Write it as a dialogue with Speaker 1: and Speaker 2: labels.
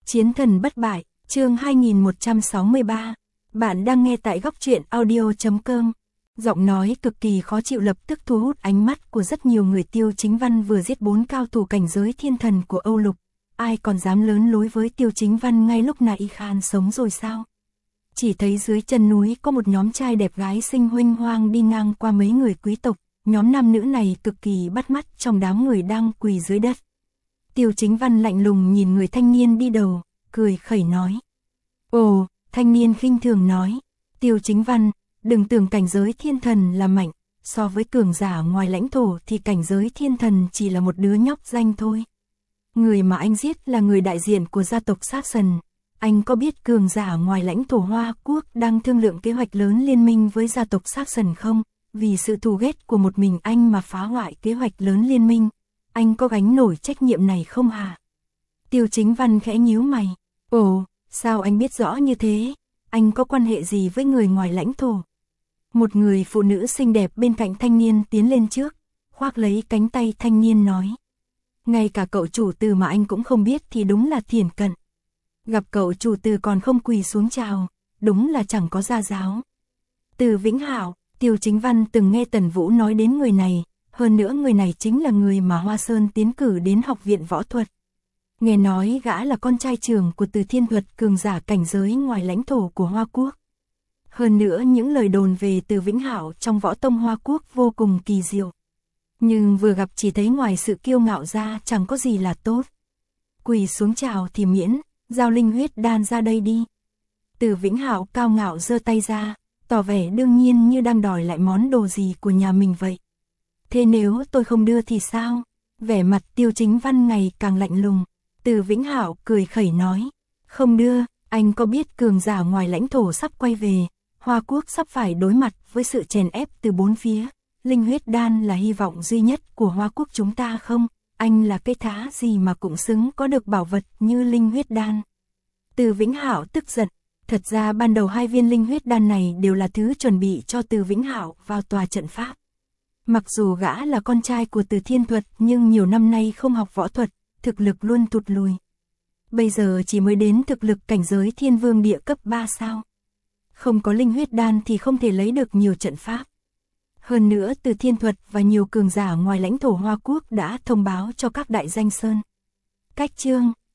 Speaker 1: Chiến thần bất bại, chương 2163. Bạn đang nghe tại góc truyện audio.com. Giọng nói cực kỳ khó chịu lập tức thu hút ánh mắt của rất nhiều người. Tiêu Chính Văn vừa giết 4 cao thủ cảnh giới thiên thần của Âu Lục. Ai còn dám lớn lối với Tiêu Chính Văn ngay lúc này? Khan sống rồi sao? Chỉ thấy dưới chân núi có một nhóm trai đẹp gái xinh huênh hoang đi ngang qua mấy người quý tộc. Nhóm nam nữ này cực kỳ bắt mắt trong đám người đang quỳ dưới đất. Tiêu Chính Văn lạnh lùng nhìn người thanh niên đi đầu, cười khẩy nói. Ồ, thanh niên khinh thường nói. Tiêu Chính Văn, đừng tưởng cảnh giới thiên thần là mạnh, so với cường giả ngoài lãnh thổ thì cảnh giới thiên thần chỉ là một đứa nhóc danh thôi. Người mà anh giết là người đại diện của gia tộc Saxon. Anh có biết cường giả ngoài lãnh thổ Hoa Quốc đang thương lượng kế hoạch lớn liên minh với gia tộc Saxon không? Vì sự thù ghét của một mình anh mà phá hoại kế hoạch lớn liên minh. Anh có gánh nổi trách nhiệm này không hả? Tiêu Chính Văn khẽ nhíu mày. Ồ, sao anh biết rõ như thế? Anh có quan hệ gì với người ngoài lãnh thổ? Một người phụ nữ xinh đẹp bên cạnh thanh niên tiến lên trước, khoác lấy cánh tay thanh niên nói. Ngay cả cậu chủ Từ mà anh cũng không biết thì đúng là thiển cận. Gặp cậu chủ Từ còn không quỳ xuống chào, đúng là chẳng có gia giáo. Từ Vĩnh Hạo, Tiêu Chính Văn từng nghe Tần Vũ nói đến người này. Hơn nữa người này chính là người mà Hoa Sơn tiến cử đến học viện võ thuật. Nghe nói gã là con trai trưởng của Từ Thiên Thuật, cường giả cảnh giới ngoài lãnh thổ của Hoa Quốc. Hơn nữa những lời đồn về Từ Vĩnh Hạo trong võ tông Hoa Quốc vô cùng kỳ diệu. Nhưng vừa gặp chỉ thấy ngoài sự kiêu ngạo ra chẳng có gì là tốt. Quỳ xuống chào thì miễn, giao linh huyết đan ra đây đi. Từ Vĩnh Hạo cao ngạo giơ tay ra, tỏ vẻ đương nhiên như đang đòi lại món đồ gì của nhà mình vậy. Thế nếu tôi không đưa thì sao? Vẻ mặt Tiêu Chính Văn ngày càng lạnh lùng. Từ Vĩnh Hạo cười khẩy nói. Không đưa, anh có biết cường giả ngoài lãnh thổ sắp quay về. Hoa Quốc sắp phải đối mặt với sự chèn ép từ bốn phía. Linh huyết đan là hy vọng duy nhất của Hoa Quốc chúng ta không? Anh là cái thá gì mà cũng xứng có được bảo vật như linh huyết đan? Từ Vĩnh Hạo tức giận. Thật ra ban đầu 2 viên linh huyết đan này đều là thứ chuẩn bị cho Từ Vĩnh Hạo vào tòa trận pháp. Mặc dù gã là con trai của Từ Thiên Thuật nhưng nhiều năm nay không học võ thuật, thực lực luôn tụt lùi. Bây giờ chỉ mới đến thực lực cảnh giới Thiên Vương địa cấp 3 sao. Không có linh huyết đan thì không thể lấy được nhiều trận pháp. Hơn nữa Từ Thiên Thuật và nhiều cường giả ngoài lãnh thổ Hoa Quốc đã thông báo cho các đại danh sơn. Cách chương,